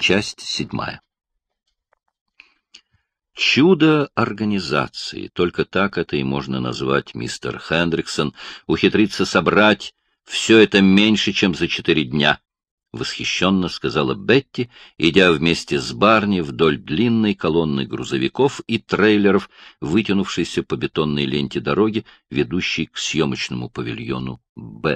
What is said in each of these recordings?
Часть 7. Чудо организации, только так это и можно назвать, мистер Хендриксон, ухитриться собрать все это меньше, чем за 4 дня, — восхищенно сказала Бетти, идя вместе с Барни вдоль длинной колонны грузовиков и трейлеров, вытянувшейся по бетонной ленте дороги, ведущей к съемочному павильону «Б».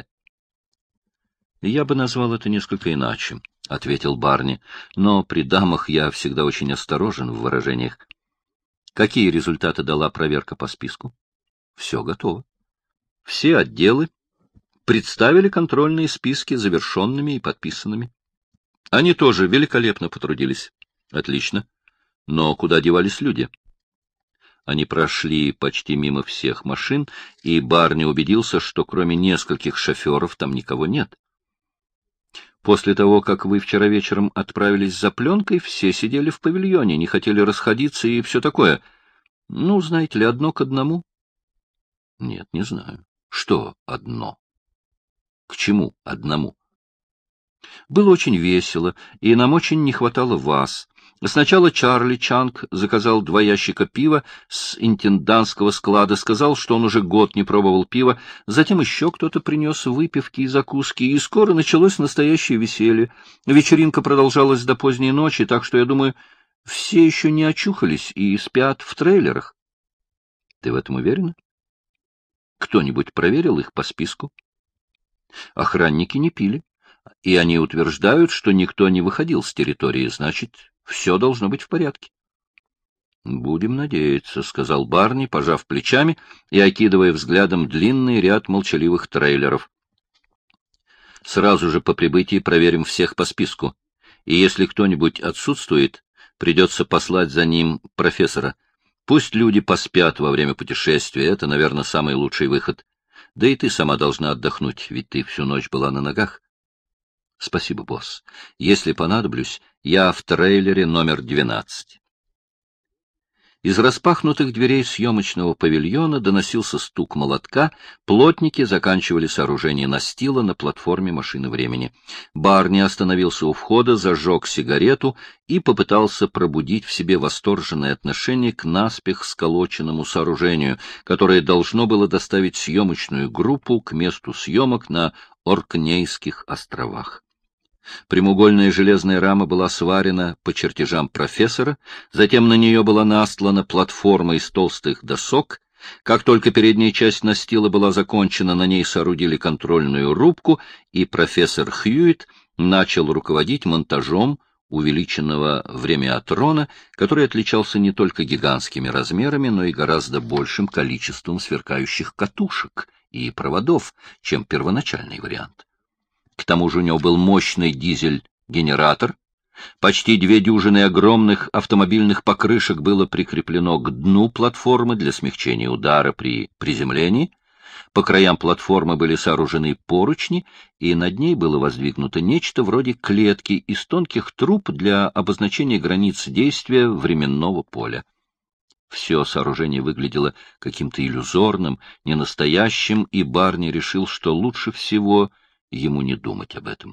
— Я бы назвал это несколько иначе, — ответил Барни, — но при дамах я всегда очень осторожен в выражениях. Какие результаты дала проверка по списку? Все готово. Все отделы представили контрольные списки завершенными и подписанными. Они тоже великолепно потрудились. Отлично. Но куда девались люди? Они прошли почти мимо всех машин, и Барни убедился, что кроме нескольких шоферов там никого нет. После того, как вы вчера вечером отправились за пленкой, все сидели в павильоне, не хотели расходиться и все такое. Ну, знаете ли, одно к одному? Нет, не знаю. Что одно? К чему одному? Было очень весело, и нам очень не хватало вас. Сначала Чарли Чанг заказал 2 ящика пива с интендантского склада, сказал, что он уже год не пробовал пива, затем еще кто-то принес выпивки и закуски, и скоро началось настоящее веселье. Вечеринка продолжалась до поздней ночи, так что, я думаю, все еще не очухались и спят в трейлерах. Ты в этом уверена? Кто-нибудь проверил их по списку? Охранники не пили, и они утверждают, что никто не выходил с территории, значит, все должно быть в порядке. — Будем надеяться, — сказал Барни, пожав плечами и окидывая взглядом длинный ряд молчаливых трейлеров. — Сразу же по прибытии проверим всех по списку, и если кто-нибудь отсутствует, придется послать за ним профессора. Пусть люди поспят во время путешествия, это, наверное, самый лучший выход. Да и ты сама должна отдохнуть, ведь ты всю ночь была на ногах. — Спасибо, босс. Если понадоблюсь, я в трейлере номер 12. Из распахнутых дверей съемочного павильона доносился стук молотка, плотники заканчивали сооружение настила на платформе машины времени. Барни остановился у входа, зажег сигарету и попытался пробудить в себе восторженное отношение к наспех сколоченному сооружению, которое должно было доставить съемочную группу к месту съемок на Оркнейских островах. Прямоугольная железная рама была сварена по чертежам профессора, затем на нее была настлана платформа из толстых досок. Как только передняя часть настила была закончена, на ней соорудили контрольную рубку, и профессор Хьюитт начал руководить монтажом увеличенного времяотрона, который отличался не только гигантскими размерами, но и гораздо большим количеством сверкающих катушек и проводов, чем первоначальный вариант. К тому же у него был мощный дизель-генератор. Почти 2 дюжины огромных автомобильных покрышек было прикреплено к дну платформы для смягчения удара при приземлении. По краям платформы были сооружены поручни, и над ней было воздвигнуто нечто вроде клетки из тонких труб для обозначения границ действия временного поля. Все сооружение выглядело каким-то иллюзорным, ненастоящим, и Барни решил, что лучше всего ему не думать об этом.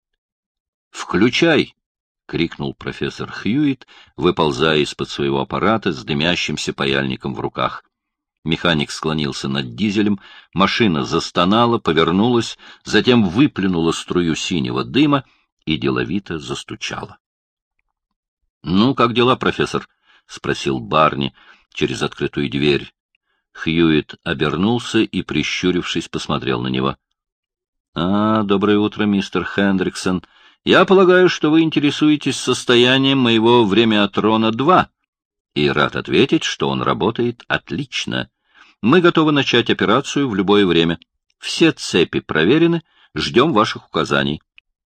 «Включай!» — крикнул профессор Хьюитт, выползая из-под своего аппарата с дымящимся паяльником в руках. Механик склонился над дизелем, машина застонала, повернулась, затем выплюнула струю синего дыма и деловито застучала. — Ну, как дела, профессор? — спросил Барни через открытую дверь. Хьюитт обернулся и, прищурившись, посмотрел на него. — Доброе утро, мистер Хендриксон. Я полагаю, что вы интересуетесь состоянием моего времяотрона-2, и рад ответить, что он работает отлично. Мы готовы начать операцию в любое время. Все цепи проверены, ждем ваших указаний.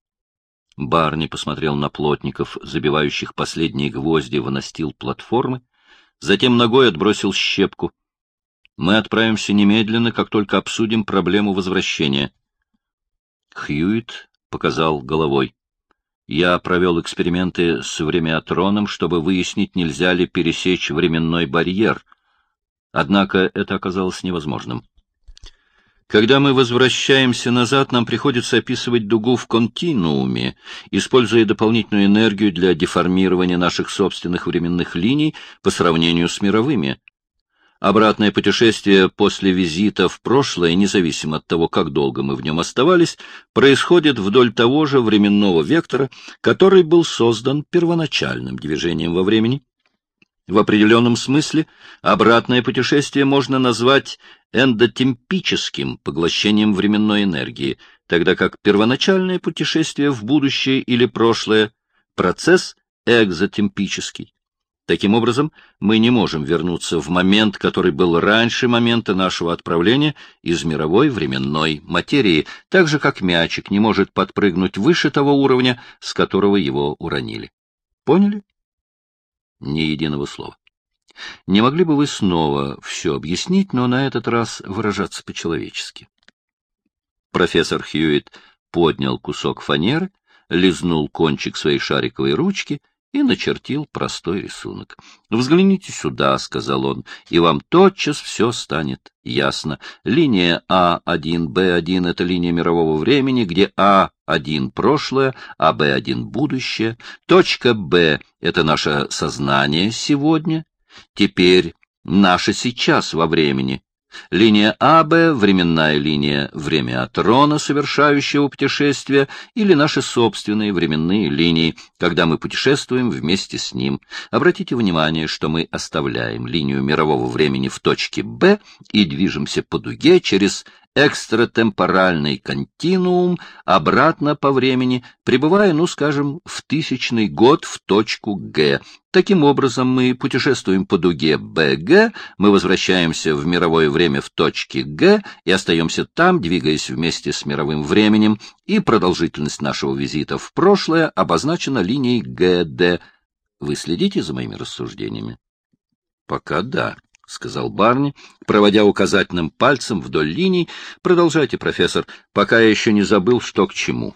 Барни посмотрел на плотников, забивающих последние гвозди в настил платформы, затем ногой отбросил щепку. Мы отправимся немедленно, как только обсудим проблему возвращения. Хьюитт показал головой. Я провел эксперименты с времяотроном, чтобы выяснить, нельзя ли пересечь временной барьер. Однако это оказалось невозможным. Когда мы возвращаемся назад, нам приходится описывать дугу в континууме, используя дополнительную энергию для деформирования наших собственных временных линий по сравнению с мировыми. Обратное путешествие после визита в прошлое, независимо от того, как долго мы в нем оставались, происходит вдоль того же временного вектора, который был создан первоначальным движением во времени. В определенном смысле обратное путешествие можно назвать эндотемпическим поглощением временной энергии, тогда как первоначальное путешествие в будущее или прошлое — процесс экзотемпический. Таким образом, мы не можем вернуться в момент, который был раньше момента нашего отправления из мировой временной материи, так же, как мячик не может подпрыгнуть выше того уровня, с которого его уронили. Поняли? Ни единого слова. Не могли бы вы снова все объяснить, но на этот раз выражаться по-человечески? Профессор Хьюитт поднял кусок фанеры, лизнул кончик своей шариковой ручки и начертил простой рисунок. «Взгляните сюда», — сказал он, — «и вам тотчас все станет ясно. Линия А1, Б1 — это линия мирового времени, где А1 — прошлое, а Б1 — будущее. Точка Б — это наше сознание сегодня, теперь наше сейчас во времени. Линия АБ — временная линия времяотрона, совершающего путешествия, или наши собственные временные линии, когда мы путешествуем вместе с ним. Обратите внимание, что мы оставляем линию мирового времени в точке Б и движемся по дуге через экстратемпоральный континуум обратно по времени, прибывая, скажем, в 1000-й год в точку Г. Таким образом, мы путешествуем по дуге БГ, мы возвращаемся в мировое время в точке Г и остаемся там, двигаясь вместе с мировым временем, и продолжительность нашего визита в прошлое обозначена линией ГД. Вы следите за моими рассуждениями? Пока да. — сказал Барни, проводя указательным пальцем вдоль линий. — Продолжайте, профессор, пока я еще не забыл, что к чему.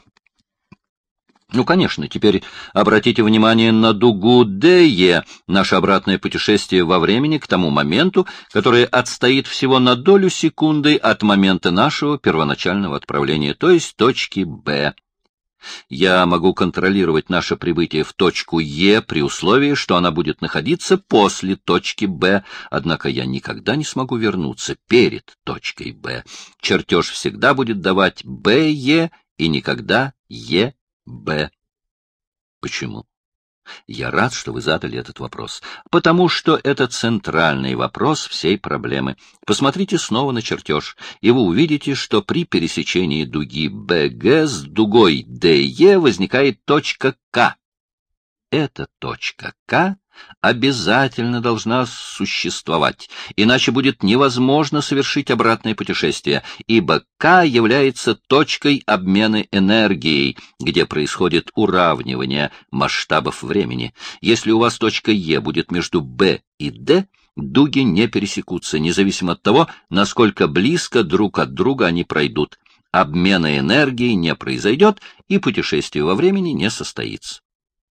Конечно, теперь обратите внимание на дугу ДЕ, наше обратное путешествие во времени к тому моменту, который отстоит всего на долю секунды от момента нашего первоначального отправления, то есть точки Б. Я могу контролировать наше прибытие в точку Е при условии, что она будет находиться после точки Б, однако я никогда не смогу вернуться перед точкой Б. Чертеж всегда будет давать БЕ и никогда ЕБ. Почему? Я рад, что вы задали этот вопрос, потому что это центральный вопрос всей проблемы. Посмотрите снова на чертеж, и вы увидите, что при пересечении дуги БГ с дугой ДЕ возникает точка К. Эта точка К обязательно должна существовать, иначе будет невозможно совершить обратное путешествие, ибо К является точкой обмена энергией, где происходит уравнивание масштабов времени. Если у вас точка Е будет между Б и Д, дуги не пересекутся, независимо от того, насколько близко друг от друга они пройдут. Обмена энергией не произойдет, и путешествие во времени не состоится.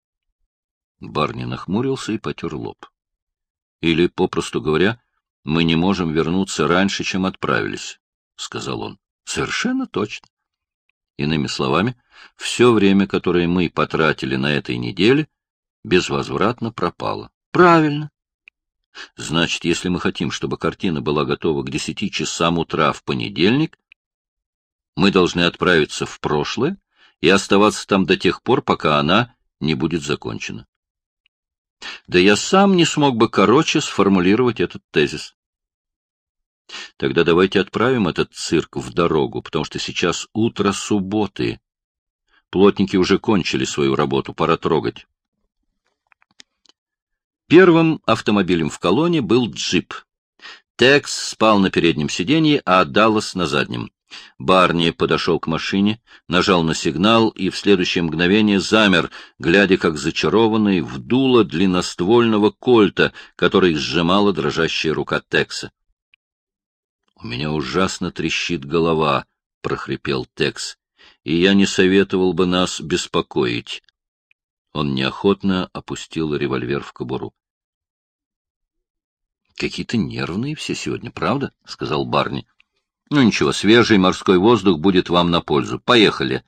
Барни нахмурился и потер лоб. Или, попросту говоря, мы не можем вернуться раньше, чем отправились, — сказал он. Совершенно точно. Иными словами, все время, которое мы потратили на этой неделе, безвозвратно пропало. Правильно. Значит, если мы хотим, чтобы картина была готова к 10 часам утра в понедельник, мы должны отправиться в прошлое и оставаться там до тех пор, пока она не будет закончена. Да я сам не смог бы короче сформулировать этот тезис. Тогда давайте отправим этот цирк в дорогу, потому что сейчас утро субботы. Плотники уже кончили свою работу, пора трогать. Первым автомобилем в колонне был джип. Текс спал на переднем сиденье, а Даллас на заднем. Барни подошел к машине, нажал на сигнал и в следующее мгновение замер, глядя как зачарованный в дуло длинноствольного кольта, который сжимала дрожащая рука Текса. — У меня ужасно трещит голова, — прохрипел Текс, — и я не советовал бы нас беспокоить. Он неохотно опустил револьвер в кобуру. — Какие-то нервные все сегодня, правда? — сказал Барни. Ну ничего, свежий морской воздух будет вам на пользу. Поехали.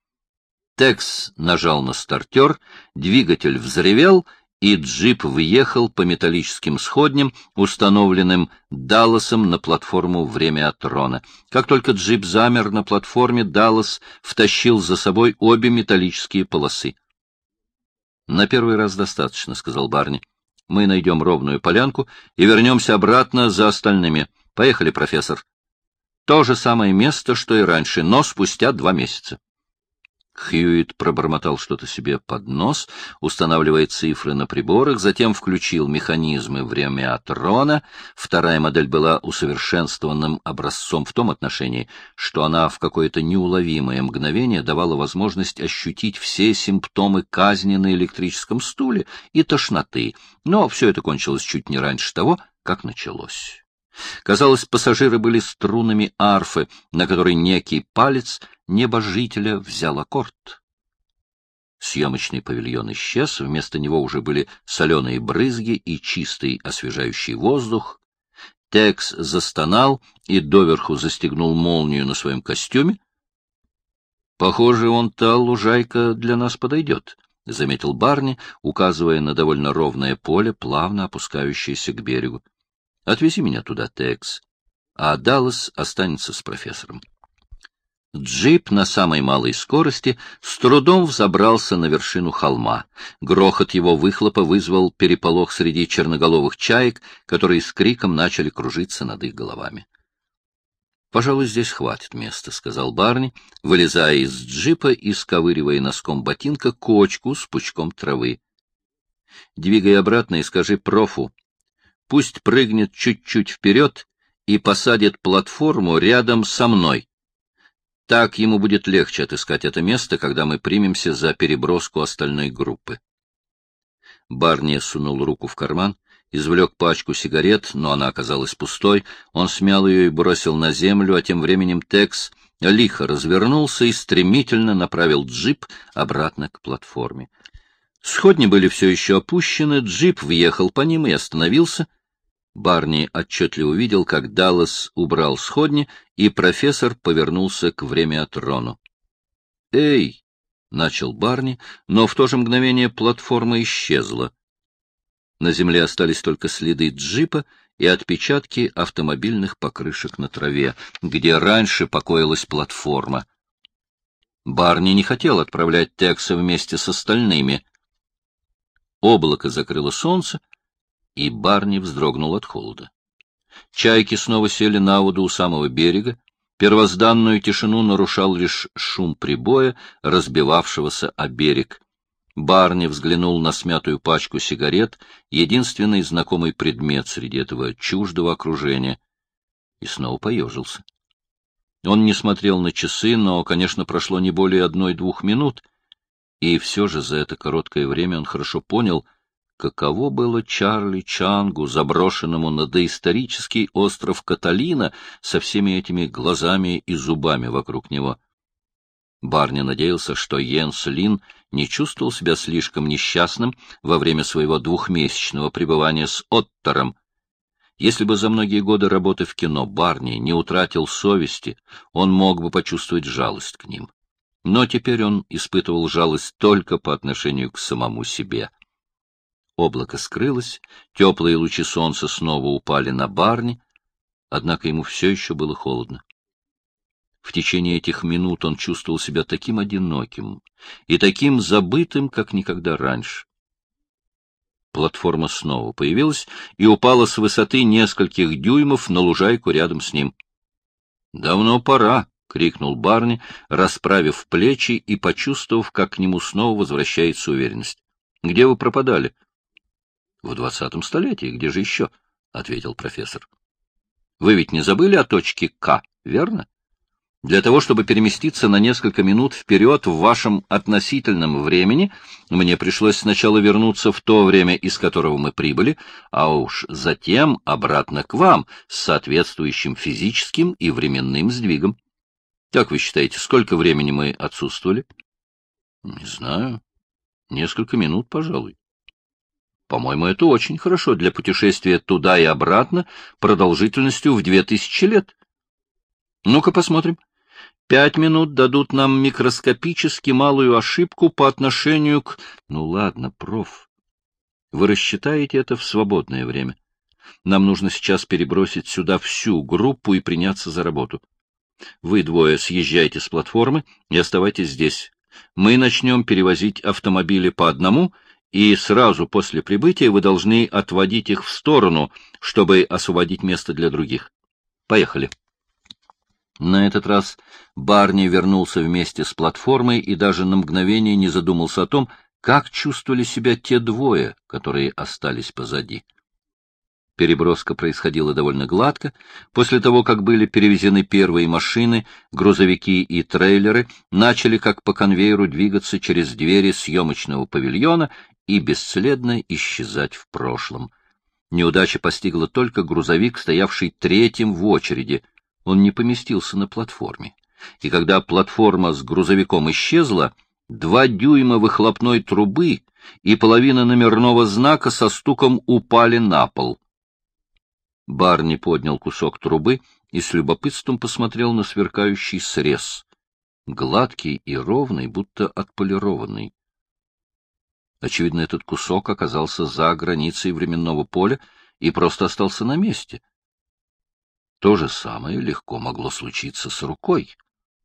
Текс нажал на стартер, двигатель взревел, и джип въехал по металлическим сходням, установленным Далласом на платформу Времяатрона. Как только джип замер на платформе, Даллас втащил за собой обе металлические полосы. — На первый раз достаточно, — сказал Барни. — Мы найдем ровную полянку и вернемся обратно за остальными. Поехали, профессор. То же самое место, что и раньше, но спустя 2 месяца. Хьюитт пробормотал что-то себе под нос, устанавливая цифры на приборах, затем включил механизмы Времяатрона. Вторая модель была усовершенствованным образцом в том отношении, что она в какое-то неуловимое мгновение давала возможность ощутить все симптомы казни на электрическом стуле и тошноты, но все это кончилось чуть не раньше того, как началось. Казалось, пассажиры были струнами арфы, на которой некий палец небожителя взял аккорд. Съемочный павильон исчез, вместо него уже были соленые брызги и чистый освежающий воздух. Текс застонал и доверху застегнул молнию на своем костюме. — Похоже, та лужайка для нас подойдет, — заметил Барни, указывая на довольно ровное поле, плавно опускающееся к берегу. — Отвези меня туда, Текс, а Даллас останется с профессором. Джип на самой малой скорости с трудом взобрался на вершину холма. Грохот его выхлопа вызвал переполох среди черноголовых чаек, которые с криком начали кружиться над их головами. — Пожалуй, здесь хватит места, — сказал Барни, вылезая из джипа и сковыривая носком ботинка кочку с пучком травы. — Двигай обратно и скажи профу. Пусть прыгнет чуть-чуть вперед и посадит платформу рядом со мной. Так ему будет легче отыскать это место, когда мы примемся за переброску остальной группы. Барни сунул руку в карман, извлек пачку сигарет, но она оказалась пустой. Он смял ее и бросил на землю, а тем временем Текс лихо развернулся и стремительно направил джип обратно к платформе. Сходни были все еще опущены, джип въехал по ним и остановился. Барни отчетливо увидел, как Даллас убрал сходни, и профессор повернулся к Времяатрону. «Эй!» — начал Барни, но в то же мгновение платформа исчезла. На земле остались только следы джипа и отпечатки автомобильных покрышек на траве, где раньше покоилась платформа. Барни не хотел отправлять Текса вместе с остальными. Облако закрыло солнце, и Барни вздрогнул от холода. Чайки снова сели на воду у самого берега. Первозданную тишину нарушал лишь шум прибоя, разбивавшегося о берег. Барни взглянул на смятую пачку сигарет, единственный знакомый предмет среди этого чуждого окружения, и снова поежился. Он не смотрел на часы, но, конечно, прошло не более 1-2 минут, и все же за это короткое время он хорошо понял, каково было Чарли Чангу, заброшенному на доисторический остров Каталина, со всеми этими глазами и зубами вокруг него. Барни надеялся, что Йенс Лин не чувствовал себя слишком несчастным во время своего 2-месячного пребывания с Оттором. Если бы за многие годы работы в кино Барни не утратил совести, он мог бы почувствовать жалость к ним. Но теперь он испытывал жалость только по отношению к самому себе. Облако скрылось, теплые лучи солнца снова упали на Барни, однако ему все еще было холодно. В течение этих минут он чувствовал себя таким одиноким и таким забытым, как никогда раньше. Платформа снова появилась и упала с высоты нескольких дюймов на лужайку рядом с ним. — Давно пора! — крикнул Барни, расправив плечи и почувствовав, как к нему снова возвращается уверенность. — Где вы пропадали? — В 20-м столетии. Где же еще? — ответил профессор. — Вы ведь не забыли о точке К, верно? Для того, чтобы переместиться на несколько минут вперед в вашем относительном времени, мне пришлось сначала вернуться в то время, из которого мы прибыли, а уж затем обратно к вам с соответствующим физическим и временным сдвигом. Как вы считаете, сколько времени мы отсутствовали? — Не знаю. Несколько минут, пожалуй. По-моему, это очень хорошо для путешествия туда и обратно продолжительностью в 2000 лет. Ну-ка посмотрим. 5 минут дадут нам микроскопически малую ошибку по отношению к... Ну ладно, проф. Вы рассчитаете это в свободное время. Нам нужно сейчас перебросить сюда всю группу и приняться за работу. Вы двое съезжайте с платформы и оставайтесь здесь. Мы начнем перевозить автомобили по одному, и сразу после прибытия вы должны отводить их в сторону, чтобы освободить место для других. Поехали. На этот раз Барни вернулся вместе с платформой и даже на мгновение не задумался о том, как чувствовали себя те двое, которые остались позади. Переброска происходила довольно гладко. После того, как были перевезены первые машины, грузовики и трейлеры начали как по конвейеру двигаться через двери съемочного павильона и бесследно исчезать в прошлом. Неудача постигла только грузовик, стоявший третьим в очереди. Он не поместился на платформе. И когда платформа с грузовиком исчезла, 2 дюйма выхлопной трубы и половина номерного знака со стуком упали на пол. Барни поднял кусок трубы и с любопытством посмотрел на сверкающий срез, гладкий и ровный, будто отполированный. Очевидно, этот кусок оказался за границей временного поля и просто остался на месте. То же самое легко могло случиться с рукой.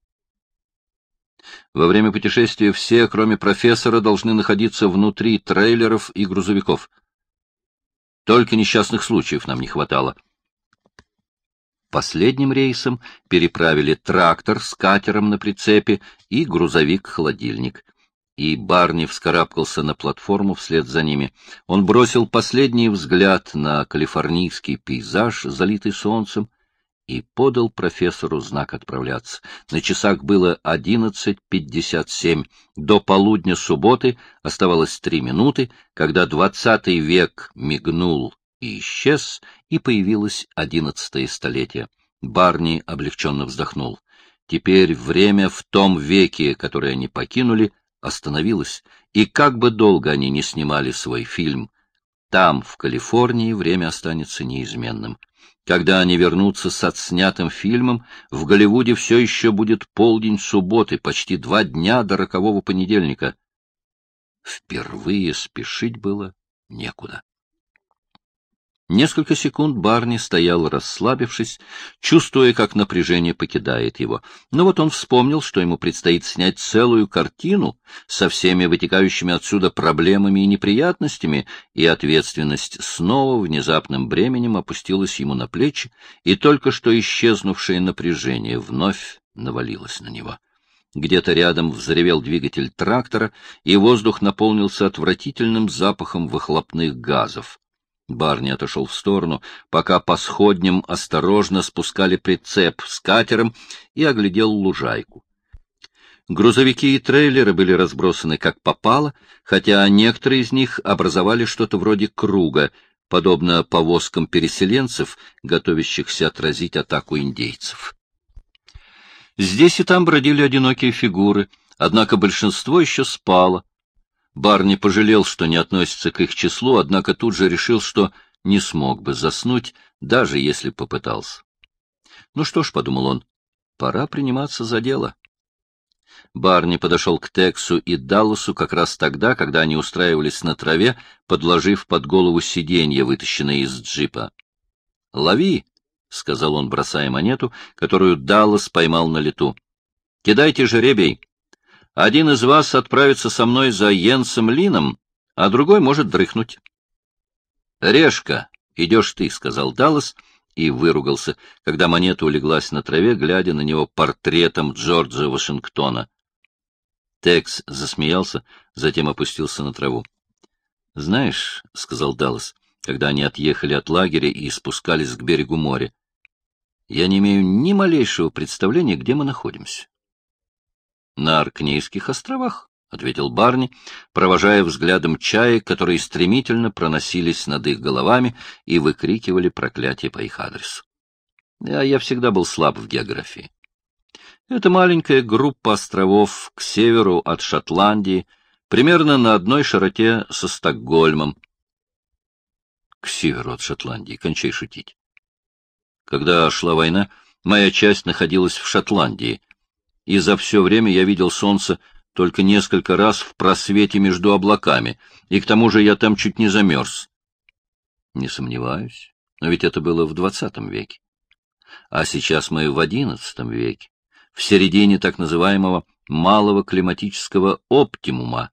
Во время путешествия все, кроме профессора, должны находиться внутри трейлеров и грузовиков. Только несчастных случаев нам не хватало. Последним рейсом переправили трактор с катером на прицепе и грузовик-холодильник. И Барни вскарабкался на платформу вслед за ними. Он бросил последний взгляд на калифорнийский пейзаж, залитый солнцем, и подал профессору знак отправляться. На часах было 11:57. До полудня субботы оставалось 3 минуты, когда 20 век мигнул и исчез, и появилось 11-е столетие. Барни облегченно вздохнул. Теперь время в том веке, который они покинули, остановилось, и как бы долго они ни снимали свой фильм, там, в Калифорнии, время останется неизменным. Когда они вернутся с отснятым фильмом, в Голливуде все еще будет полдень субботы, почти 2 дня до рокового понедельника. Впервые спешить было некуда. Несколько секунд Барни стоял, расслабившись, чувствуя, как напряжение покидает его. Но вот он вспомнил, что ему предстоит снять целую картину со всеми вытекающими отсюда проблемами и неприятностями, и ответственность снова внезапным бременем опустилась ему на плечи, и только что исчезнувшее напряжение вновь навалилось на него. Где-то рядом взревел двигатель трактора, и воздух наполнился отвратительным запахом выхлопных газов. Барни отошел в сторону, пока по сходням осторожно спускали прицеп с катером, и оглядел лужайку. Грузовики и трейлеры были разбросаны как попало, хотя некоторые из них образовали что-то вроде круга, подобно повозкам переселенцев, готовящихся отразить атаку индейцев. Здесь и там бродили одинокие фигуры, однако большинство еще спало. Барни пожалел, что не относится к их числу, однако тут же решил, что не смог бы заснуть, даже если попытался. Ну что ж, — подумал он, — пора приниматься за дело. Барни подошел к Тексу и Далласу как раз тогда, когда они устраивались на траве, подложив под голову сиденье, вытащенное из джипа. — Лови, — сказал он, бросая монету, которую Даллас поймал на лету. — Кидайте жеребий. Один из вас отправится со мной за Йенсом Лином, а другой может дрыхнуть. — Решка, идешь ты, — сказал Даллас и выругался, когда монета улеглась на траве, глядя на него портретом Джорджа Вашингтона. Текс засмеялся, затем опустился на траву. — Знаешь, — сказал Даллас, когда они отъехали от лагеря и спускались к берегу моря, — я не имею ни малейшего представления, где мы находимся. — На Оркнейских островах, — ответил Барни, провожая взглядом чаек, которые стремительно проносились над их головами и выкрикивали проклятие по их адресу. Я всегда был слаб в географии. Это маленькая группа островов к северу от Шотландии, примерно на одной широте со Стокгольмом. К северу от Шотландии, кончай шутить. Когда шла война, моя часть находилась в Шотландии, и за все время я видел солнце только несколько раз в просвете между облаками, и к тому же я там чуть не замерз. Не сомневаюсь, но ведь это было в 20 веке. А сейчас мы в 11 веке, в середине так называемого малого климатического оптимума.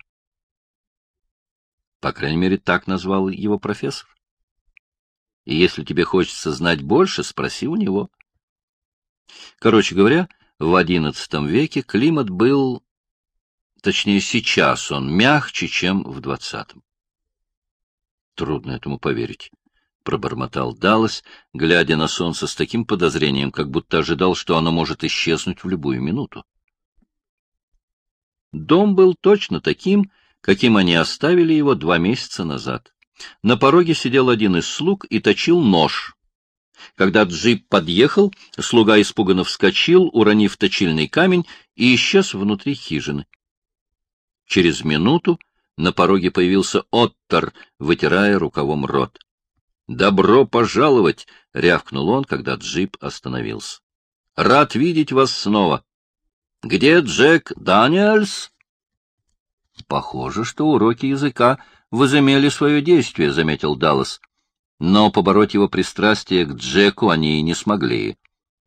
По крайней мере, так назвал его профессор. И если тебе хочется знать больше, спроси у него. Короче говоря, в 11 веке климат был, точнее, сейчас он мягче, чем в 20. Трудно этому поверить, — пробормотал Даллас, глядя на солнце с таким подозрением, как будто ожидал, что оно может исчезнуть в любую минуту. Дом был точно таким, каким они оставили его 2 месяца назад. На пороге сидел один из слуг и точил нож. Когда джип подъехал, слуга испуганно вскочил, уронив точильный камень, и исчез внутри хижины. Через минуту на пороге появился Оттор, вытирая рукавом рот. — Добро пожаловать! — рявкнул он, когда джип остановился. — Рад видеть вас снова. — Где Джек Даниэльс? — Похоже, что уроки языка возымели свое действие, — заметил Даллас. Но побороть его пристрастие к Джеку они и не смогли.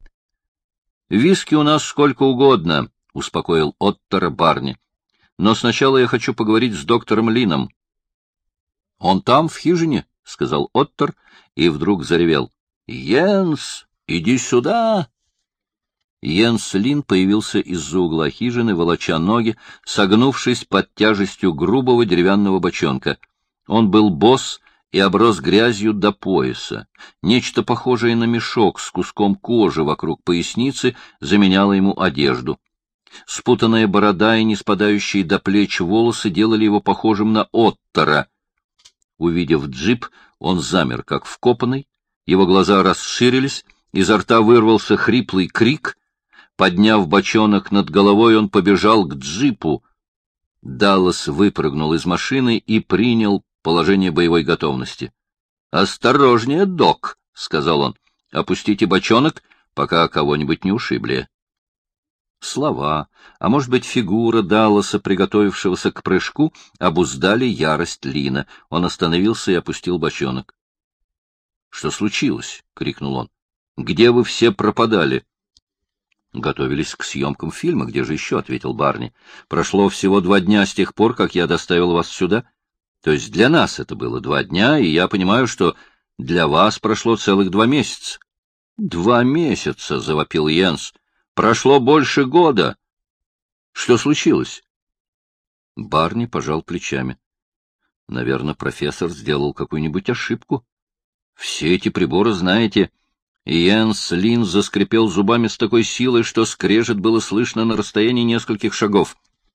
— Виски у нас сколько угодно, — успокоил Оттора Барни. — Но сначала я хочу поговорить с доктором Лином. — Он там, в хижине, — сказал Оттор, и вдруг заревел. — Йенс, иди сюда! Йенс Лин появился из-за угла хижины, волоча ноги, согнувшись под тяжестью грубого деревянного бочонка. Он был босс и оброс грязью до пояса. Нечто похожее на мешок с куском кожи вокруг поясницы заменяло ему одежду. Спутанная борода и не спадающие до плеч волосы делали его похожим на Оттора. Увидев джип, он замер, как вкопанный, его глаза расширились, изо рта вырвался хриплый крик. Подняв бочонок над головой, он побежал к джипу. Даллас выпрыгнул из машины и принял положение боевой готовности. — Осторожнее, док, — сказал он. — Опустите бочонок, пока кого-нибудь не ушибли. Слова, а может быть фигура Далласа, приготовившегося к прыжку, обуздали ярость Лина. Он остановился и опустил бочонок. — Что случилось? — крикнул он. — Где вы все пропадали? — Готовились к съемкам фильма. Где же еще? — ответил Барни. — Прошло всего 2 дня с тех пор, как я доставил вас сюда. То есть для нас это было 2 дня, и я понимаю, что для вас прошло целых 2 месяца. — 2 месяца! — завопил Йенс. — Прошло больше года. Что случилось? Барни пожал плечами. — Наверное, профессор сделал какую-нибудь ошибку. Все эти приборы, знаете... Йенс Лин заскрипел зубами с такой силой, что скрежет было слышно на расстоянии нескольких шагов.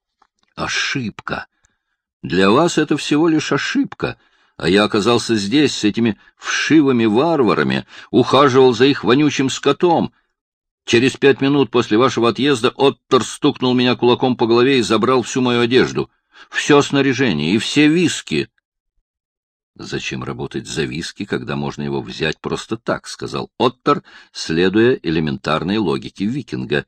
Ошибка! Для вас это всего лишь ошибка, а я оказался здесь с этими вшивыми варварами, ухаживал за их вонючим скотом. Через 5 минут после вашего отъезда Оттор стукнул меня кулаком по голове и забрал всю мою одежду, все снаряжение и все виски. — Зачем работать за виски, когда можно его взять просто так, — сказал Оттор, следуя элементарной логике викинга.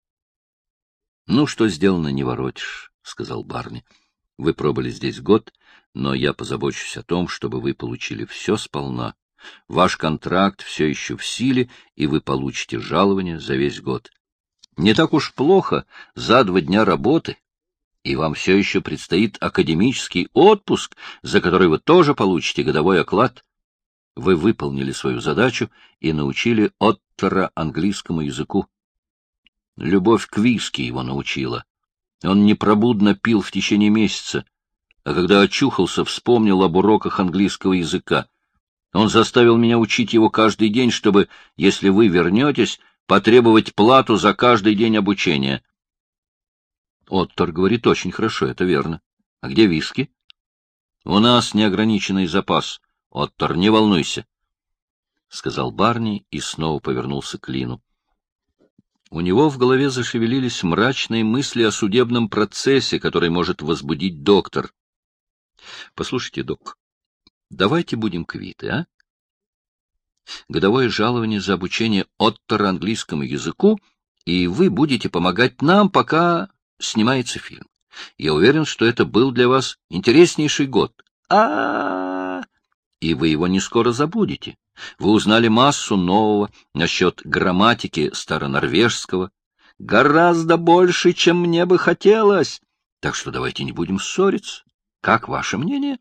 — Ну, что сделано, не воротишь, — сказал Барни. — Вы пробыли здесь год, но я позабочусь о том, чтобы вы получили все сполна. Ваш контракт все еще в силе, и вы получите жалование за весь год. Не так уж плохо за 2 дня работы. И вам все еще предстоит академический отпуск, за который вы тоже получите годовой оклад. Вы выполнили свою задачу и научили Оттора английскому языку. Любовь к виски его научила. Он непробудно пил в течение месяца, а когда очухался, вспомнил об уроках английского языка. Он заставил меня учить его каждый день, чтобы, если вы вернетесь, потребовать плату за каждый день обучения. Оттор говорит очень хорошо, это верно. А где виски? У нас неограниченный запас. Оттор, не волнуйся, — сказал Барни и снова повернулся к Лину. У него в голове зашевелились мрачные мысли о судебном процессе, который может возбудить доктор. — Послушайте, док, давайте будем квиты, а? годовое жалование за обучение Оттора английскому языку, и вы будете помогать нам, пока снимается фильм. Я уверен, что это был для вас интереснейший год. И вы его не скоро забудете. Вы узнали массу нового насчет грамматики старонорвежского. Гораздо больше, чем мне бы хотелось. Так что давайте не будем ссориться. Как ваше мнение?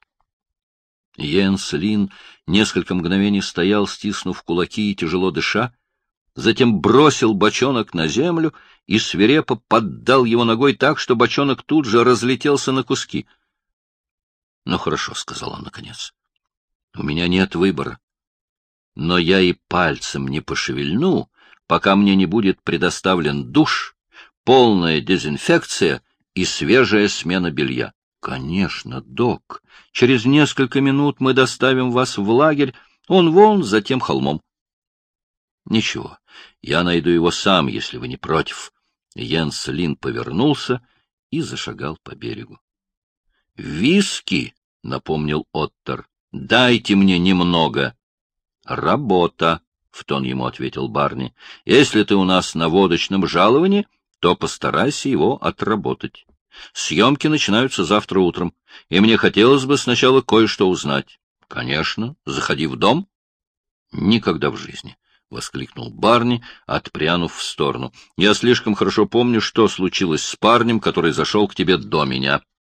Йенс Лин несколько мгновений стоял, стиснув кулаки и тяжело дыша, затем бросил бочонок на землю и свирепо поддал его ногой так, что бочонок тут же разлетелся на куски. — Ну, хорошо, — сказал он наконец, — у меня нет выбора. Но я и пальцем не пошевельну, пока мне не будет предоставлен душ, полная дезинфекция и свежая смена белья. — Конечно, док. Через несколько минут мы доставим вас в лагерь, он вон за тем холмом. — Ничего, я найду его сам, если вы не против. Йенс Лин повернулся и зашагал по берегу. — Виски, — напомнил Оттор, — дайте мне немного. — Работа, — в тон ему ответил Барни. — Если ты у нас на водочном жаловании, то постарайся его отработать. Съемки начинаются завтра утром, и мне хотелось бы сначала кое-что узнать. — Конечно, заходи в дом. — Никогда в жизни, — воскликнул Барни, отпрянув в сторону. — Я слишком хорошо помню, что случилось с парнем, который зашел к тебе до меня.